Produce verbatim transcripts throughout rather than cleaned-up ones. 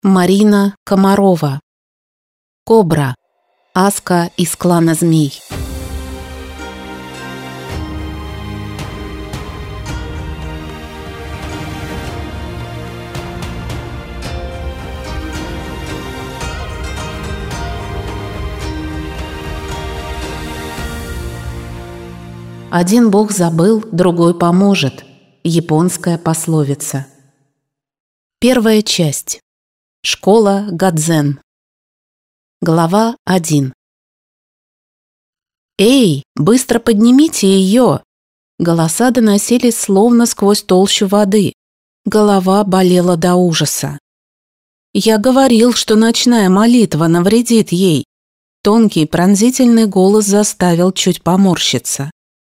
Марина Комарова. Кобра. Аска из клана змей. Один бог забыл, другой поможет. Японская пословица. Первая часть. Школа Гадзен. Глава один. «Эй, быстро поднимите ее!» Голоса доносились словно сквозь толщу воды. Голова болела до ужаса. «Я говорил, что ночная молитва навредит ей!» Тонкий пронзительный голос заставил чуть поморщиться.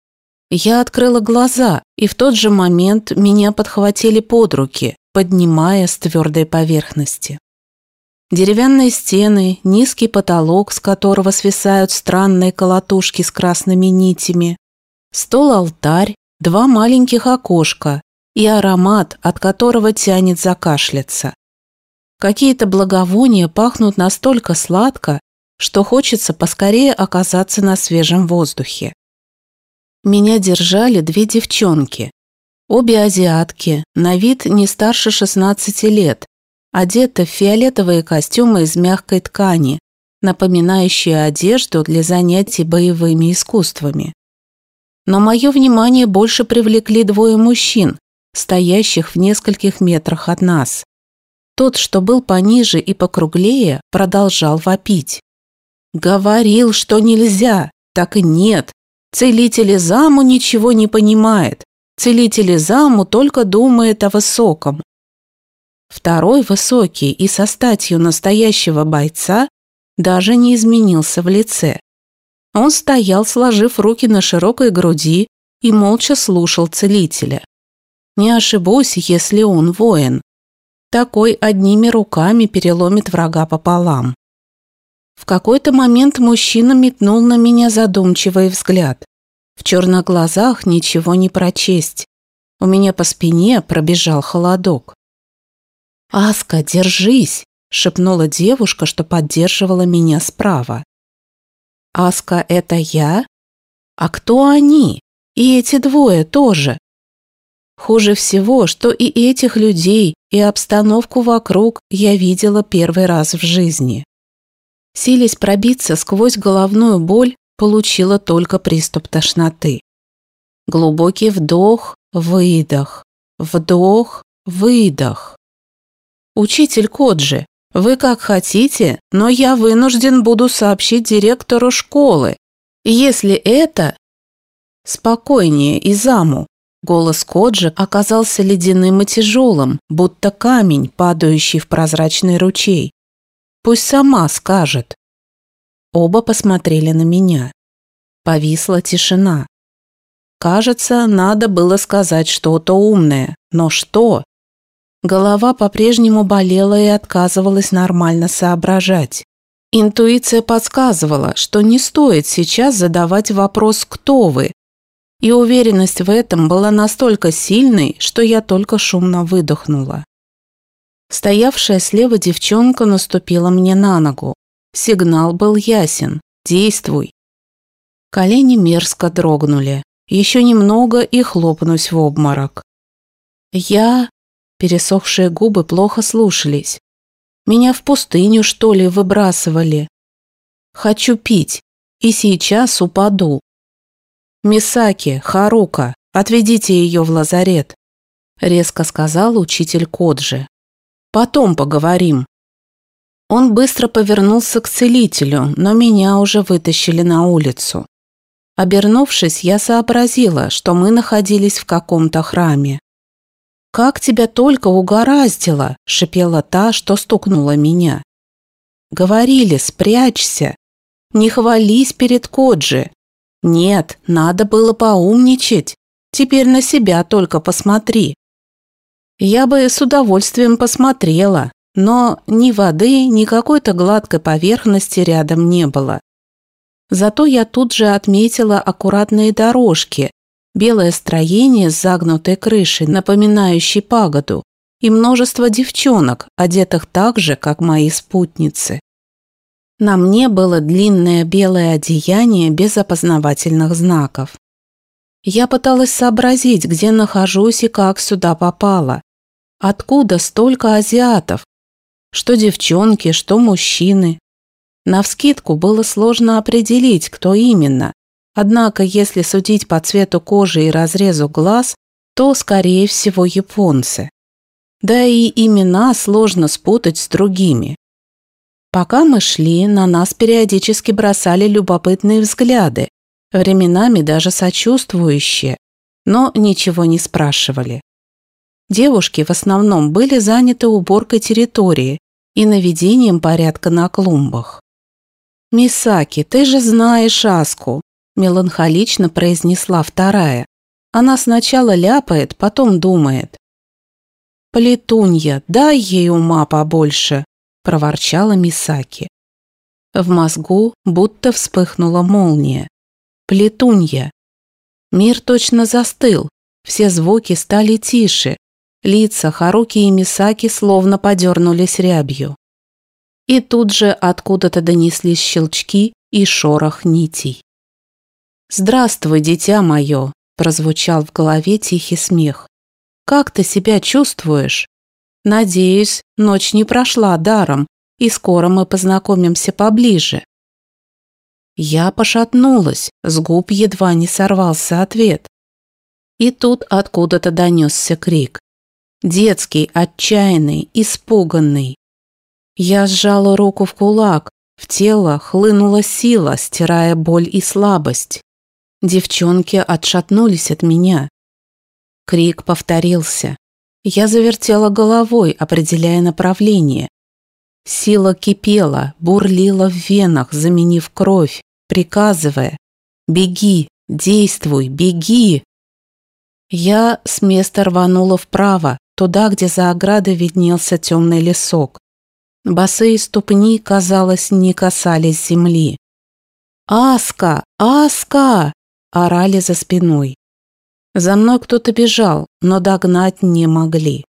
Я открыла глаза, и в тот же момент меня подхватили под руки, поднимая с твердой поверхности. Деревянные стены, низкий потолок, с которого свисают странные колотушки с красными нитями, стол-алтарь, два маленьких окошка и аромат, от которого тянет закашляться. Какие-то благовония пахнут настолько сладко, что хочется поскорее оказаться на свежем воздухе. Меня держали две девчонки. Обе азиатки, на вид не старше шестнадцати лет, одеты в фиолетовые костюмы из мягкой ткани, напоминающие одежду для занятий боевыми искусствами. Но мое внимание больше привлекли двое мужчин, стоящих в нескольких метрах от нас. Тот, что был пониже и покруглее, продолжал вопить. «Говорил, что нельзя, так и нет. Целитель Изаму ничего не понимает. Целитель Изаму только думает о высоком». Второй, высокий и со статью настоящего бойца, даже не изменился в лице. Он стоял, сложив руки на широкой груди, и молча слушал целителя. Не ошибусь, если он воин. Такой одними руками переломит врага пополам. В какой-то момент мужчина метнул на меня задумчивый взгляд. В черных глазах ничего не прочесть. У меня по спине пробежал холодок. «Аска, держись!» – шепнула девушка, что поддерживала меня справа. «Аска, это я? А кто они? И эти двое тоже?» Хуже всего, что и этих людей, и обстановку вокруг я видела первый раз в жизни. Силясь пробиться сквозь головную боль, получила только приступ тошноты. Глубокий вдох, выдох, вдох, выдох. «Учитель Коджи, вы как хотите, но я вынужден буду сообщить директору школы. Если это...» «Спокойнее, Изаму». Голос Коджи оказался ледяным и тяжелым, будто камень, падающий в прозрачный ручей. «Пусть сама скажет». Оба посмотрели на меня. Повисла тишина. Кажется, надо было сказать что-то умное, но что? Голова по-прежнему болела и отказывалась нормально соображать. Интуиция подсказывала, что не стоит сейчас задавать вопрос «Кто вы?». И уверенность в этом была настолько сильной, что я только шумно выдохнула. Стоявшая слева девчонка наступила мне на ногу. Сигнал был ясен. Действуй. Колени мерзко дрогнули. Еще немного и хлопнусь в обморок. Я... Пересохшие губы плохо слушались. Меня в пустыню, что ли, выбрасывали? Хочу пить, и сейчас упаду. «Мисаки, Харука, отведите ее в лазарет», — резко сказал учитель Коджи. «Потом поговорим». Он быстро повернулся к целителю, но меня уже вытащили на улицу. Обернувшись, я сообразила, что мы находились в каком-то храме. «Как тебя только угораздило!» – шипела та, что стукнула меня. «Говорили, спрячься! Не хвались перед Коджи! Нет, надо было поумничать! Теперь на себя только посмотри!» Я бы с удовольствием посмотрела, но ни воды, ни какой-то гладкой поверхности рядом не было. Зато я тут же отметила аккуратные дорожки, белое строение с загнутой крышей, напоминающей пагоду, и множество девчонок, одетых так же, как мои спутницы. На мне было длинное белое одеяние без опознавательных знаков. Я пыталась сообразить, где нахожусь и как сюда попала. Откуда столько азиатов? Что девчонки, что мужчины. Навскидку было сложно определить, кто именно. Однако, если судить по цвету кожи и разрезу глаз, то, скорее всего, японцы. Да и имена сложно спутать с другими. Пока мы шли, на нас периодически бросали любопытные взгляды, временами даже сочувствующие, но ничего не спрашивали. Девушки в основном были заняты уборкой территории и наведением порядка на клумбах. «Мисаки, ты же знаешь Аску», – меланхолично произнесла вторая. Она сначала ляпает, потом думает. «Плетунья, дай ей ума побольше», – проворчала Мисаки. В мозгу будто вспыхнула молния. Плетунья. Мир точно застыл, все звуки стали тише, лица Харуки и Мисаки словно подернулись рябью. И тут же откуда-то донеслись щелчки и шорох нитей. «Здравствуй, дитя мое», – прозвучал в голове тихий смех. «Как ты себя чувствуешь? Надеюсь, ночь не прошла даром, и скоро мы познакомимся поближе». Я пошатнулась, с губ едва не сорвался ответ. И тут откуда-то донесся крик. Детский, отчаянный, испуганный. Я сжала руку в кулак, в тело хлынула сила, стирая боль и слабость. Девчонки отшатнулись от меня. Крик повторился. Я завертела головой, определяя направление. Сила кипела, бурлила в венах, заменив кровь, приказывая: «Беги, действуй, беги!» Я с места рванула вправо, туда, где за оградой виднелся темный лесок. Босые ступни, казалось, не касались земли. «Аска! Аска!» – орали за спиной. За мной кто-то бежал, но догнать не могли.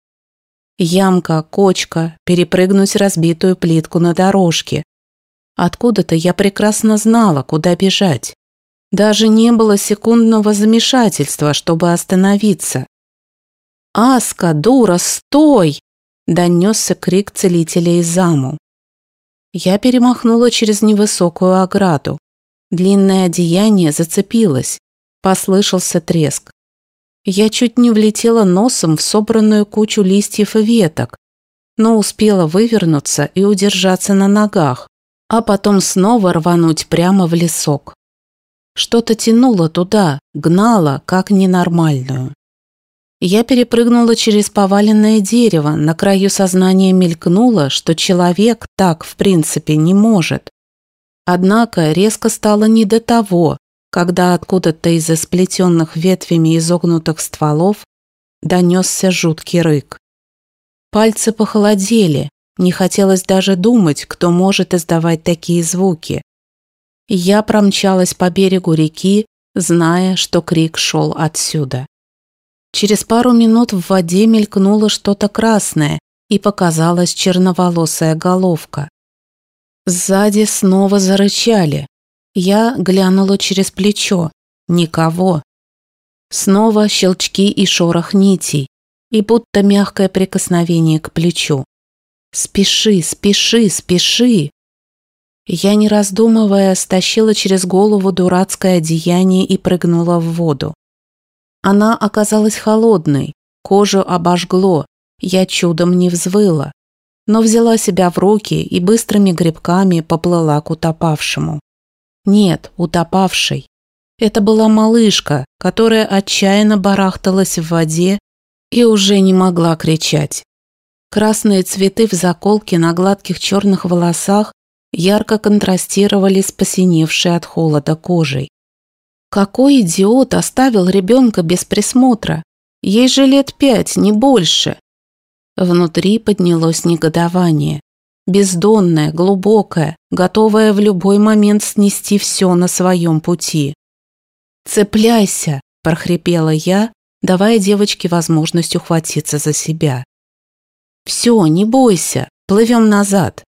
Ямка, кочка, перепрыгнуть разбитую плитку на дорожке. Откуда-то я прекрасно знала, куда бежать. Даже не было секундного замешательства, чтобы остановиться. «Аска, дура, стой!» – донесся крик целителя из заму. Я перемахнула через невысокую ограду. Длинное одеяние зацепилось. Послышался треск. Я чуть не влетела носом в собранную кучу листьев и веток, но успела вывернуться и удержаться на ногах, а потом снова рвануть прямо в лесок. Что-то тянуло туда, гнало, как ненормальную. Я перепрыгнула через поваленное дерево, на краю сознания мелькнуло, что человек так, в принципе, не может. Однако резко стало не до того, когда откуда-то из-за сплетенных ветвями изогнутых стволов донесся жуткий рык. Пальцы похолодели, не хотелось даже думать, кто может издавать такие звуки. Я промчалась по берегу реки, зная, что крик шел отсюда. Через пару минут в воде мелькнуло что-то красное и показалась черноволосая головка. Сзади снова зарычали. Я глянула через плечо. Никого. Снова щелчки и шорох нитей, и будто мягкое прикосновение к плечу. «Спеши, спеши, спеши!» Я, не раздумывая, стащила через голову дурацкое одеяние и прыгнула в воду. Она оказалась холодной, кожу обожгло, я чудом не взвыла, но взяла себя в руки и быстрыми гребками поплыла к утопавшему. Нет, утопавшей. Это была малышка, которая отчаянно барахталась в воде и уже не могла кричать. Красные цветы в заколке на гладких черных волосах ярко контрастировали с посиневшей от холода кожей. Какой идиот оставил ребенка без присмотра? Ей же лет пять, не больше. Внутри поднялось негодование. Бездонное, глубокое, готовое в любой момент снести все на своем пути. «Цепляйся!» – прохрипела я, давая девочке возможность ухватиться за себя. Все, не бойся, плывем назад».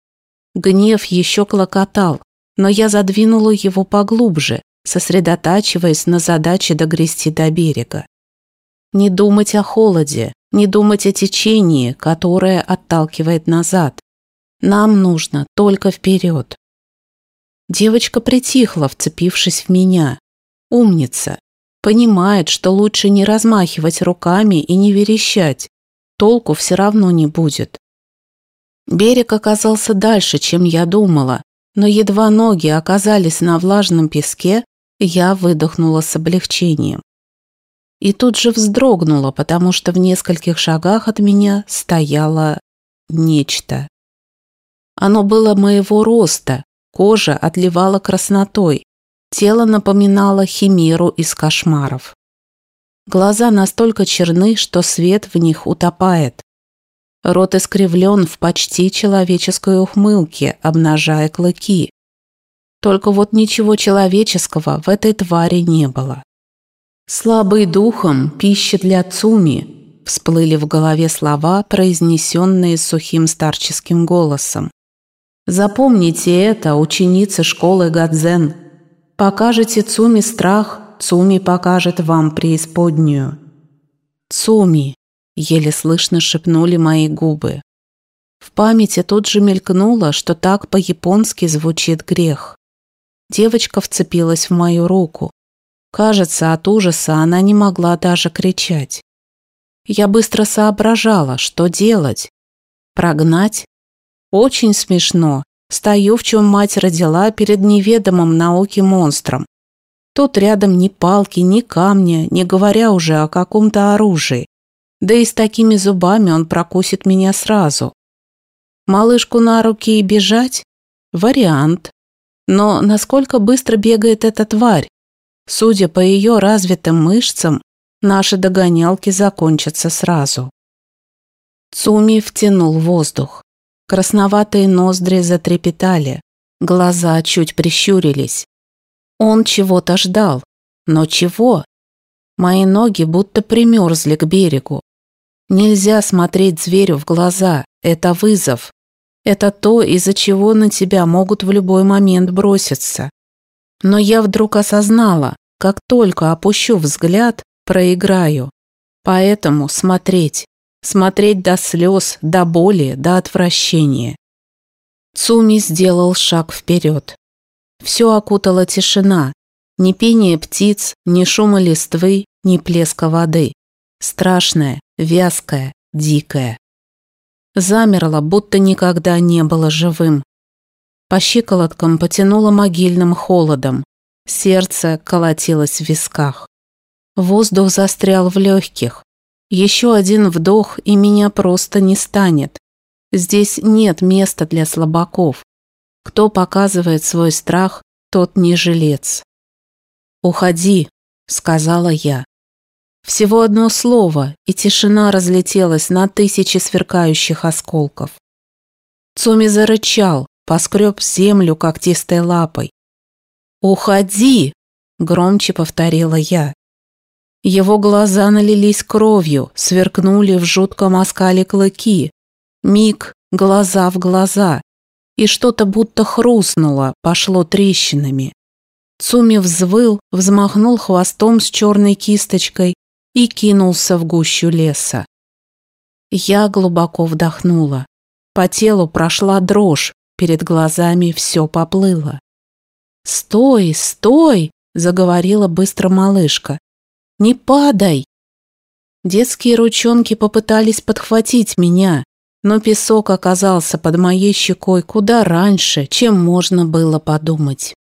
Гнев еще клокотал, но я задвинула его поглубже, сосредотачиваясь на задаче догрести до берега. Не думать о холоде, не думать о течении, которое отталкивает назад. Нам нужно только вперед. Девочка притихла, вцепившись в меня. Умница. Понимает, что лучше не размахивать руками и не верещать. Толку все равно не будет. Берег оказался дальше, чем я думала, но едва ноги оказались на влажном песке, я выдохнула с облегчением. И тут же вздрогнула, потому что в нескольких шагах от меня стояло нечто. Оно было моего роста, кожа отливала краснотой, тело напоминало химеру из кошмаров. Глаза настолько черны, что свет в них утопает. Рот искривлен в почти человеческой ухмылке, обнажая клыки. Только вот ничего человеческого в этой твари не было. «Слабый духом, пища для Цуми», всплыли в голове слова, произнесенные сухим старческим голосом. «Запомните это, ученицы школы Гадзен. Покажете Цуми страх, Цуми покажет вам преисподнюю». «Цуми», — еле слышно шепнули мои губы. В памяти тут же мелькнуло, что так по-японски звучит грех. Девочка вцепилась в мою руку. Кажется, от ужаса она не могла даже кричать. Я быстро соображала, что делать. Прогнать? Очень смешно. Стою, в чем мать родила, перед неведомым науке монстром. Тут рядом ни палки, ни камня, не говоря уже о каком-то оружии. Да и с такими зубами он прокусит меня сразу. Малышку на руки и бежать? Вариант. Но насколько быстро бегает эта тварь? Судя по ее развитым мышцам, наши догонялки закончатся сразу. Цуми втянул воздух. Красноватые ноздри затрепетали, глаза чуть прищурились. Он чего-то ждал. Но чего? Мои ноги будто примерзли к берегу. Нельзя смотреть зверю в глаза, это вызов. Это то, из-за чего на тебя могут в любой момент броситься. Но я вдруг осознала, как только опущу взгляд, проиграю. Поэтому смотреть. Смотреть до слез, до боли, до отвращения. Цуми сделал шаг вперед. Все окутала тишина. Ни пение птиц, ни шума листвы, ни плеска воды. Страшная, вязкая, дикая. Замерла, будто никогда не было живым. По щиколоткам потянуло могильным холодом. Сердце колотилось в висках. Воздух застрял в легких. Еще один вдох, и меня просто не станет. Здесь нет места для слабаков. Кто показывает свой страх, тот не жилец. «Уходи», — сказала я. Всего одно слово, и тишина разлетелась на тысячи сверкающих осколков. Цуми зарычал, поскреб землю когтистой лапой. «Уходи!» — громче повторила я. Его глаза налились кровью, сверкнули в жутком оскале клыки. Миг, глаза в глаза, и что-то будто хрустнуло, пошло трещинами. Цуми взвыл, взмахнул хвостом с черной кисточкой и кинулся в гущу леса. Я глубоко вдохнула. По телу прошла дрожь, перед глазами все поплыло. «Стой, стой!» – заговорила быстро малышка. «Не падай!» Детские ручонки попытались подхватить меня, но песок оказался под моей щекой куда раньше, чем можно было подумать.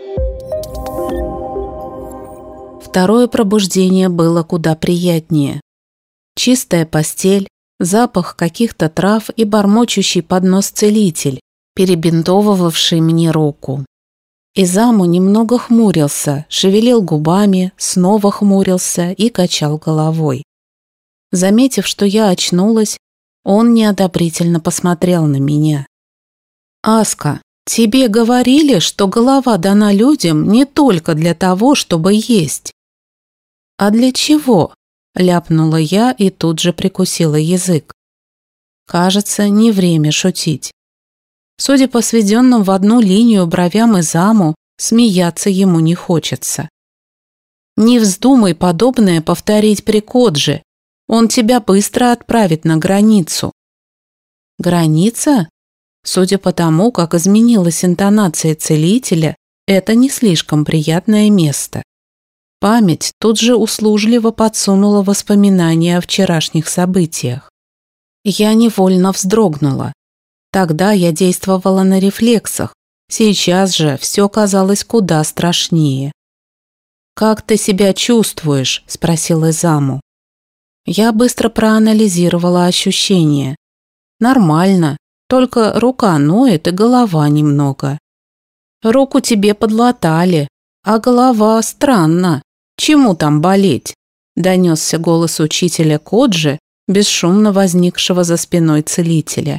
Второе пробуждение было куда приятнее. Чистая постель, запах каких-то трав и бормочущий под нос целитель, перебинтовывавший мне руку. Изаму немного хмурился, шевелил губами, снова хмурился и качал головой. Заметив, что я очнулась, он неодобрительно посмотрел на меня. «Аска, тебе говорили, что голова дана людям не только для того, чтобы есть». «А для чего?» – ляпнула я и тут же прикусила язык. Кажется, не время шутить. Судя по сведенным в одну линию бровям Изаму, смеяться ему не хочется. Не вздумай подобное повторить при Кодже. Он тебя быстро отправит на границу. Граница? Судя по тому, как изменилась интонация целителя, это не слишком приятное место. Память тут же услужливо подсунула воспоминания о вчерашних событиях. Я невольно вздрогнула. Тогда я действовала на рефлексах, сейчас же все казалось куда страшнее. «Как ты себя чувствуешь?» – спросил Изаму. Я быстро проанализировала ощущения. Нормально, только рука ноет и голова немного. Руку тебе подлатали, а голова странно. Чему там болеть? Донесся голос учителя Коджи, бесшумно возникшего за спиной целителя.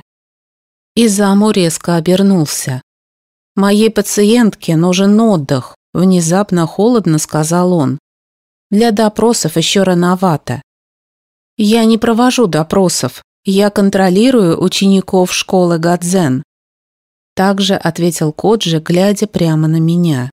Изаму резко обернулся. «Моей пациентке нужен отдых», – внезапно холодно сказал он. «Для допросов еще рановато». «Я не провожу допросов, я контролирую учеников школы Гадзен», – также ответил Коджи, глядя прямо на меня.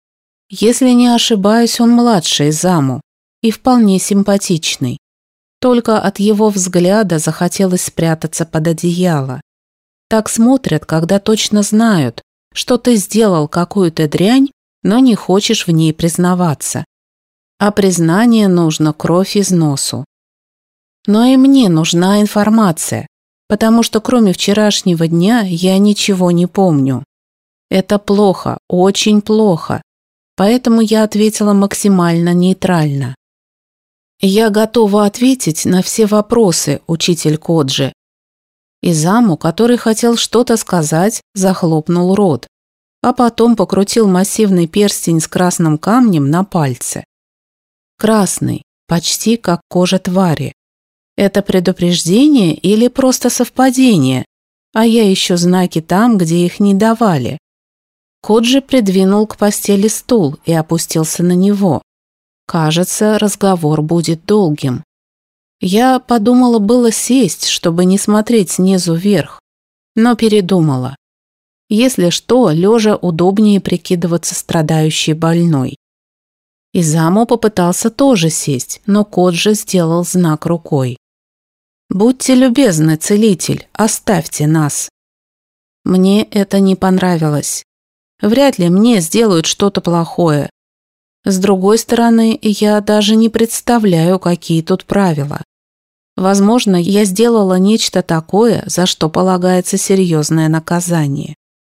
Если не ошибаюсь, он младший Изаму и вполне симпатичный. Только от его взгляда захотелось спрятаться под одеяло. Так смотрят, когда точно знают, что ты сделал какую-то дрянь, но не хочешь в ней признаваться. А признание нужно кровь из носу. Но и мне нужна информация, потому что кроме вчерашнего дня я ничего не помню. Это плохо, очень плохо. Поэтому я ответила максимально нейтрально. «Я готова ответить на все вопросы, учитель Коджи». Изаму, который хотел что-то сказать, захлопнул рот, а потом покрутил массивный перстень с красным камнем на пальце. Красный, почти как кожа твари. Это предупреждение или просто совпадение? А я ищу знаки там, где их не давали. Коджи придвинул к постели стул и опустился на него. Кажется, разговор будет долгим. Я подумала было сесть, чтобы не смотреть снизу вверх, но передумала. Если что, лежа удобнее прикидываться страдающей больной. Изаму попытался тоже сесть, но Коджи сделал знак рукой. «Будьте любезны, целитель, оставьте нас». Мне это не понравилось. Вряд ли мне сделают что-то плохое. С другой стороны, я даже не представляю, какие тут правила. Возможно, я сделала нечто такое, за что полагается серьезное наказание.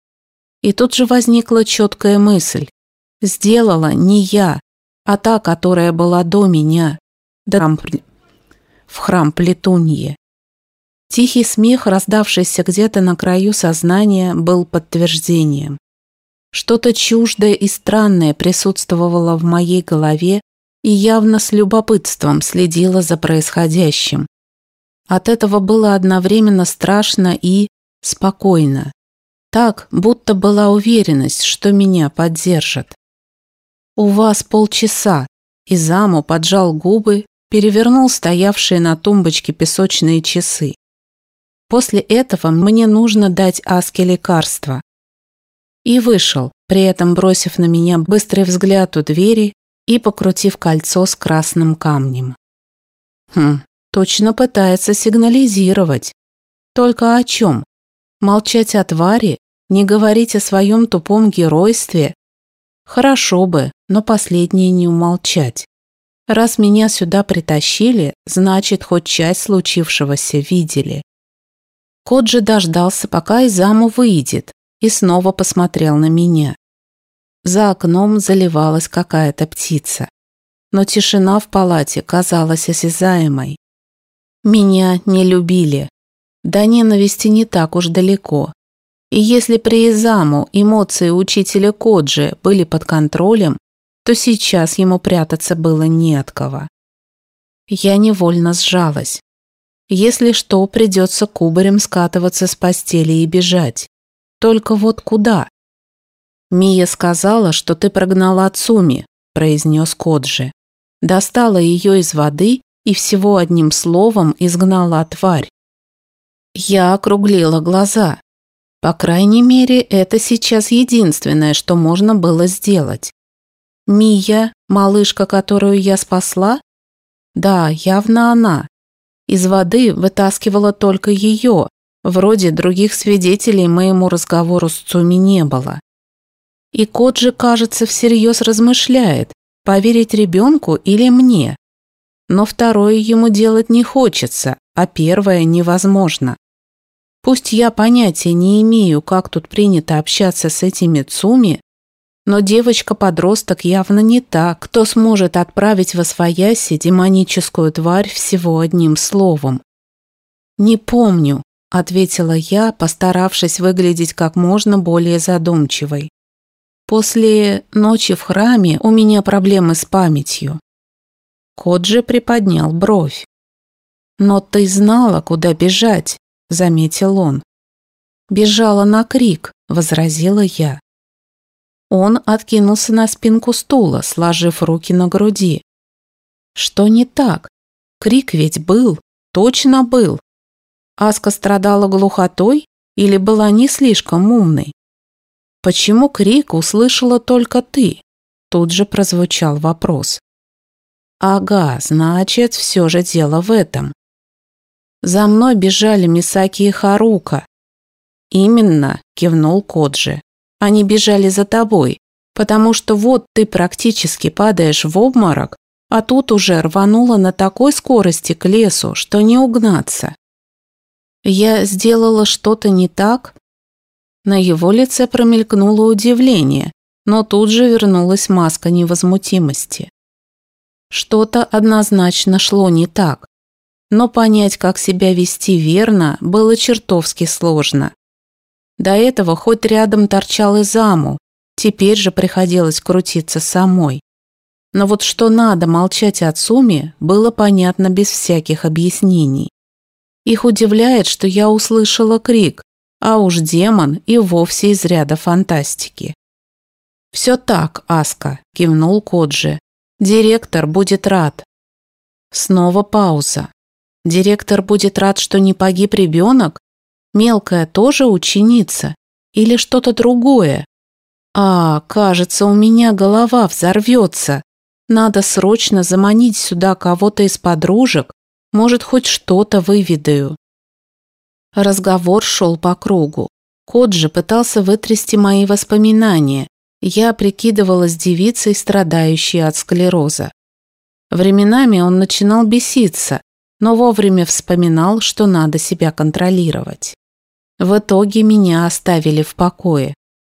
И тут же возникла четкая мысль. Сделала не я, а та, которая была до меня, в храм Плетуньи. Тихий смех, раздавшийся где-то на краю сознания, был подтверждением. Что-то чуждое и странное присутствовало в моей голове и явно с любопытством следило за происходящим. От этого было одновременно страшно и спокойно. Так, будто была уверенность, что меня поддержат. «У вас полчаса», – Изаму поджал губы, перевернул стоявшие на тумбочке песочные часы. «После этого мне нужно дать Аске лекарство». И вышел, при этом бросив на меня быстрый взгляд у двери и покрутив кольцо с красным камнем. Хм, точно пытается сигнализировать. Только о чем? Молчать о твари? Не говорить о своем тупом геройстве? Хорошо бы, но последнее не умолчать. Раз меня сюда притащили, значит, хоть часть случившегося видели. Коджи дождался, пока Изаму выйдет, и снова посмотрел на меня. За окном заливалась какая-то птица, но тишина в палате казалась осязаемой. Меня не любили. До ненависти не так уж далеко. И если при Изаму эмоции учителя Коджи были под контролем, то сейчас ему прятаться было не от кого. Я невольно сжалась. Если что, придется кубарем скатываться с постели и бежать. Только вот куда? «Мия сказала, что ты прогнала Цуми», – произнес Коджи. Достала ее из воды и всего одним словом изгнала тварь. Я округлила глаза. По крайней мере, это сейчас единственное, что можно было сделать. Мия, малышка, которую я спасла? Да, явно она. Из воды вытаскивала только ее. Вроде других свидетелей моему разговору с Цуми не было. И Коджи, кажется, всерьез размышляет, поверить ребенку или мне. Но второе ему делать не хочется, а первое невозможно. Пусть я понятия не имею, как тут принято общаться с этими Цуми, но девочка-подросток явно не та, кто сможет отправить восвояси демоническую тварь всего одним словом. «Не помню», – ответила я, постаравшись выглядеть как можно более задумчивой. «После ночи в храме у меня проблемы с памятью». Коджи приподнял бровь. «Но ты знала, куда бежать», – заметил он. «Бежала на крик», – возразила я. Он откинулся на спинку стула, сложив руки на груди. «Что не так? Крик ведь был, точно был. Аска страдала глухотой или была не слишком умной? Почему крик услышала только ты?» Тут же прозвучал вопрос. «Ага, значит, все же дело в этом. За мной бежали Мисаки и Харука». «Именно», – кивнул Коджи. «Они бежали за тобой, потому что вот ты практически падаешь в обморок, а тут уже рванула на такой скорости к лесу, что не угнаться». «Я сделала что-то не так?» На его лице промелькнуло удивление, но тут же вернулась маска невозмутимости. Что-то однозначно шло не так, но понять, как себя вести верно, было чертовски сложно. До этого хоть рядом торчал Изаму, теперь же приходилось крутиться самой. Но вот что надо молчать о Цуми, было понятно без всяких объяснений. Их удивляет, что я услышала крик, а уж демон и вовсе из ряда фантастики. «Все так, Аска», – кивнул Коджи. «Директор будет рад». Снова пауза. «Директор будет рад, что не погиб ребенок? Мелкая тоже ученица? Или что-то другое? А, кажется, у меня голова взорвется. Надо срочно заманить сюда кого-то из подружек, может, хоть что-то выведаю». Разговор шел по кругу. Коджи пытался вытрясти мои воспоминания. Я прикидывалась девицей, страдающей от склероза. Временами он начинал беситься, но вовремя вспоминал, что надо себя контролировать. В итоге меня оставили в покое.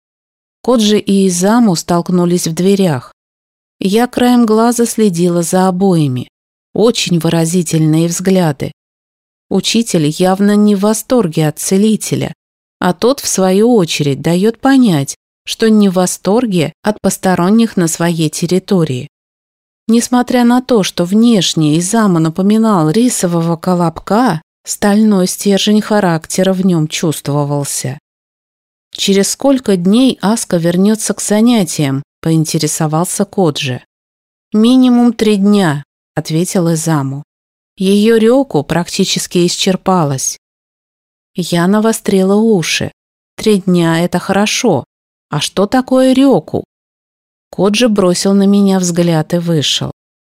Коджи и Изаму столкнулись в дверях. Я краем глаза следила за обоими. Очень выразительные взгляды. Учитель явно не в восторге от целителя, а тот, в свою очередь, дает понять, что не в восторге от посторонних на своей территории. Несмотря на то, что внешне Изама напоминал рисового колобка, стальной стержень характера в нем чувствовался. «Через сколько дней Аска вернется к занятиям?» – поинтересовался Коджи. «Минимум три дня», – ответил Изаму. Ее рёку практически исчерпалась. Я навострила уши. Три дня – это хорошо. А что такое рёку? Коджи бросил на меня взгляд и вышел.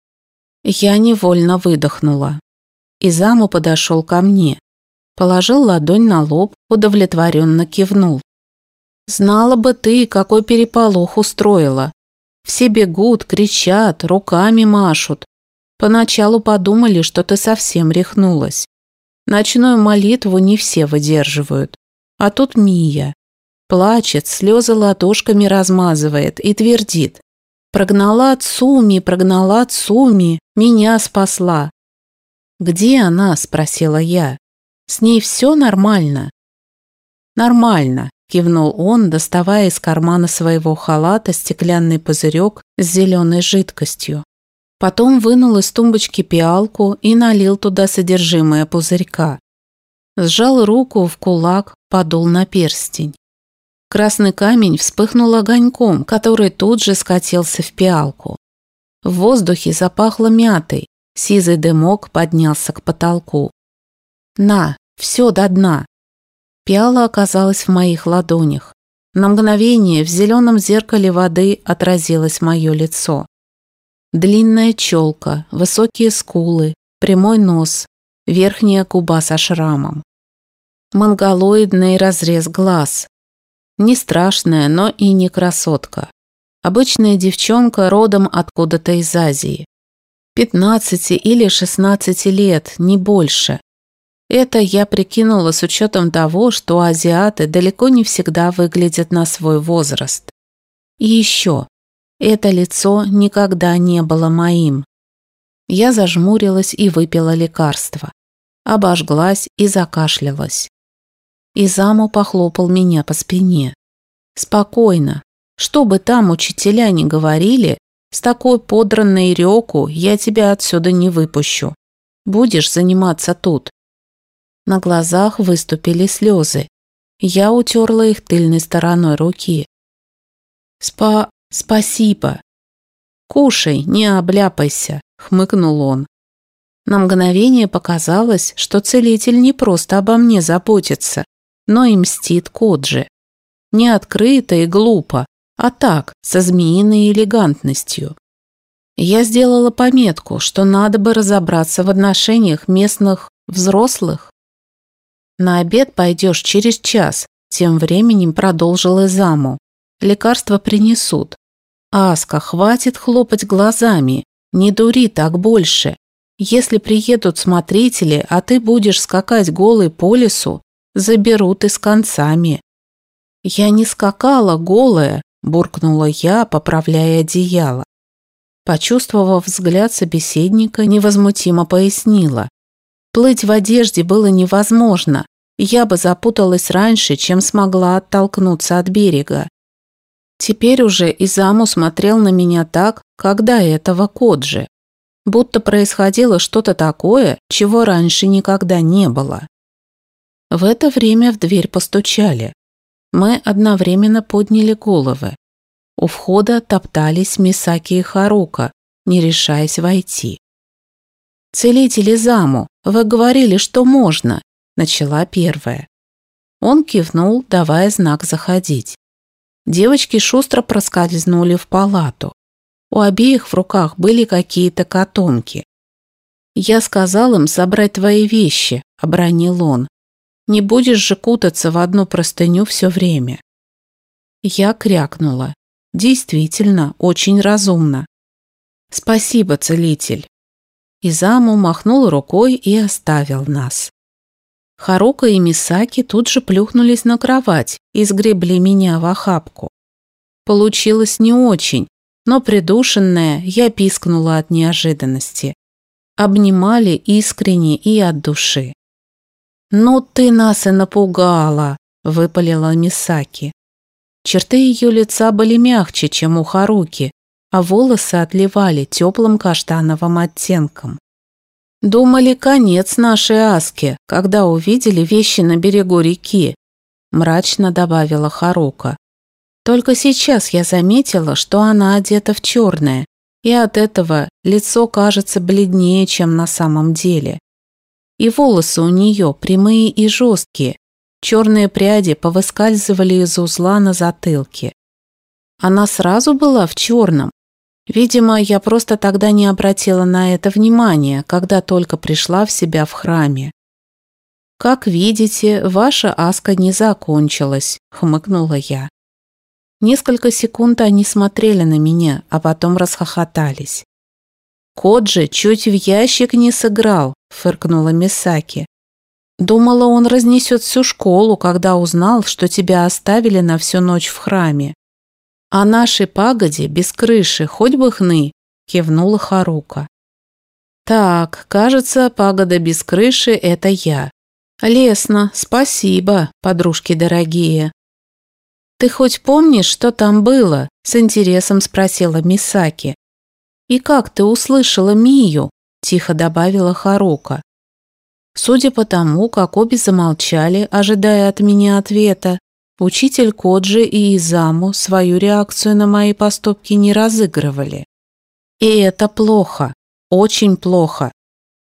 Я невольно выдохнула. Изаму подошел ко мне. Положил ладонь на лоб, удовлетворенно кивнул. «Знала бы ты, какой переполох устроила. Все бегут, кричат, руками машут. Поначалу подумали, что ты совсем рехнулась. Ночную молитву не все выдерживают. А тут Мия. Плачет, слезы ладошками размазывает и твердит: «Прогнала Цуми, прогнала Цуми, меня спасла». «Где она?» – спросила я. «С ней все нормально?» «Нормально», – кивнул он, доставая из кармана своего халата стеклянный пузырек с зеленой жидкостью. Потом вынул из тумбочки пиалку и налил туда содержимое пузырька. Сжал руку в кулак, подул на перстень. Красный камень вспыхнул огоньком, который тут же скатился в пиалку. В воздухе запахло мятой, сизый дымок поднялся к потолку. «На, Все до дна. Пиала оказалась в моих ладонях. На мгновение в зеленом зеркале воды отразилось мое лицо. Длинная челка, высокие скулы, прямой нос, верхняя губа со шрамом. Монголоидный разрез глаз. Не страшная, но и не красотка. Обычная девчонка родом откуда-то из Азии. пятнадцати или шестнадцати лет, не больше. Это я прикинула с учетом того, что азиаты далеко не всегда выглядят на свой возраст. И еще, это лицо никогда не было моим. Я зажмурилась и выпила лекарство. Обожглась и закашлялась. Изаму похлопал меня по спине. Спокойно. Что бы там учителя ни говорили, с такой подранной рёку я тебя отсюда не выпущу. Будешь заниматься тут. На глазах выступили слезы. Я утерла их тыльной стороной руки. «Спа... спасибо». «Кушай, не обляпайся», — хмыкнул он. На мгновение показалось, что целитель не просто обо мне заботится, но и мстит Коджи. Не открыто и глупо, а так, со змеиной элегантностью. Я сделала пометку, что надо бы разобраться в отношениях местных взрослых. «На обед пойдешь через час», – тем временем продолжил Изаму. «Лекарства принесут. Аска, хватит хлопать глазами, не дури так больше. Если приедут смотрители, а ты будешь скакать голой по лесу, заберут и с концами». «Я не скакала голая», – буркнула я, поправляя одеяло. Почувствовав взгляд собеседника, невозмутимо пояснила. Плыть в одежде было невозможно, я бы запуталась раньше, чем смогла оттолкнуться от берега. Теперь уже Изаму смотрел на меня так, как до этого Коджи. Будто происходило что-то такое, чего раньше никогда не было. В это время в дверь постучали. Мы одновременно подняли головы. У входа топтались Мисаки и Харука, не решаясь войти. «Целитель Изаму, вы говорили, что можно», – начала первая. Он кивнул, давая знак заходить. Девочки шустро проскользнули в палату. У обеих в руках были какие-то котомки. «Я сказал им собрать твои вещи», – обронил он. «Не будешь же кутаться в одну простыню все время». Я крякнула. Действительно, очень разумно. «Спасибо, целитель». Изаму махнул рукой и оставил нас. Харука и Мисаки тут же плюхнулись на кровать и сгребли меня в охапку. Получилось не очень, но придушенная я пискнула от неожиданности. Обнимали искренне и от души. «Ну ты нас и напугала», – выпалила Мисаки. Черты ее лица были мягче, чем у Харуки, а волосы отливали теплым каштановым оттенком. «Думали, конец нашей Аске, когда увидели вещи на берегу реки», – мрачно добавила Харука. «Только сейчас я заметила, что она одета в черное, и от этого лицо кажется бледнее, чем на самом деле. И волосы у нее прямые и жесткие, черные пряди повыскальзывали из узла на затылке. Она сразу была в черном. Видимо, я просто тогда не обратила на это внимания, когда только пришла в себя в храме. «Как видите, ваша Аска не закончилась», – хмыкнула я. Несколько секунд они смотрели на меня, а потом расхохотались. «Коджи чуть в ящик не сыграл», – фыркнула Мисаки. «Думала, он разнесет всю школу, когда узнал, что тебя оставили на всю ночь в храме». «А нашей пагоде без крыши хоть бы хны», – кивнула Харука. «Так, кажется, пагода без крыши – это я. Лесно, спасибо, подружки дорогие». «Ты хоть помнишь, что там было?» – с интересом спросила Мисаки. «И как ты услышала Мию?» – тихо добавила Харука. Судя по тому, как обе замолчали, ожидая от меня ответа, учитель Коджи и Изаму свою реакцию на мои поступки не разыгрывали. И это плохо, очень плохо.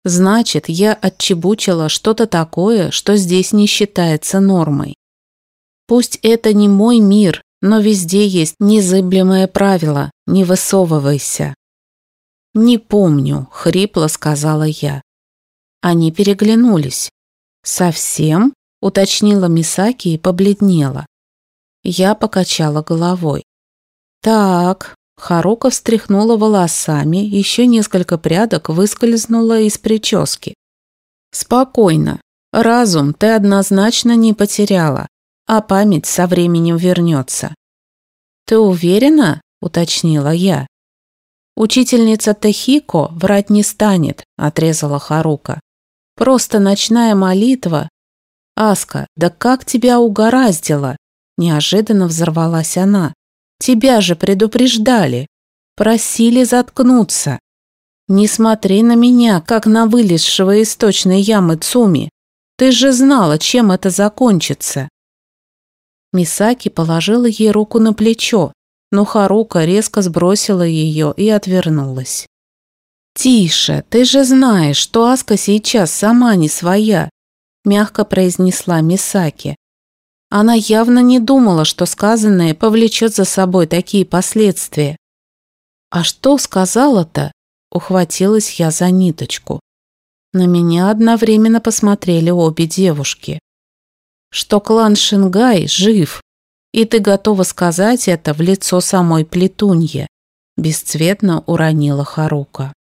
Значит, я отчебучила что-то такое, что здесь не считается нормой. Пусть это не мой мир, но везде есть незыблемое правило – не высовывайся. «Не помню», – хрипло сказала я. Они переглянулись. «Совсем?» – уточнила Мисаки и побледнела. Я покачала головой. «Так», – Харука встряхнула волосами, еще несколько прядок выскользнуло из прически. «Спокойно. Разум ты однозначно не потеряла, а память со временем вернется». «Ты уверена?» – уточнила я. «Учительница Тахико врать не станет», – отрезала Харука. «Просто ночная молитва». «Аска, да как тебя угораздило?» – неожиданно взорвалась она. «Тебя же предупреждали. Просили заткнуться. Не смотри на меня, как на вылезшего из сточной ямы Цуми. Ты же знала, чем это закончится». Мисаки положила ей руку на плечо, но Харука резко сбросила ее и отвернулась. «Тише, ты же знаешь, что Аска сейчас сама не своя», – мягко произнесла Мисаки. Она явно не думала, что сказанное повлечет за собой такие последствия. «А что сказала-то?» – ухватилась я за ниточку. На меня одновременно посмотрели обе девушки. «Что клан Шингай жив, и ты готова сказать это в лицо самой Плетунье», – бесцветно уронила Харука.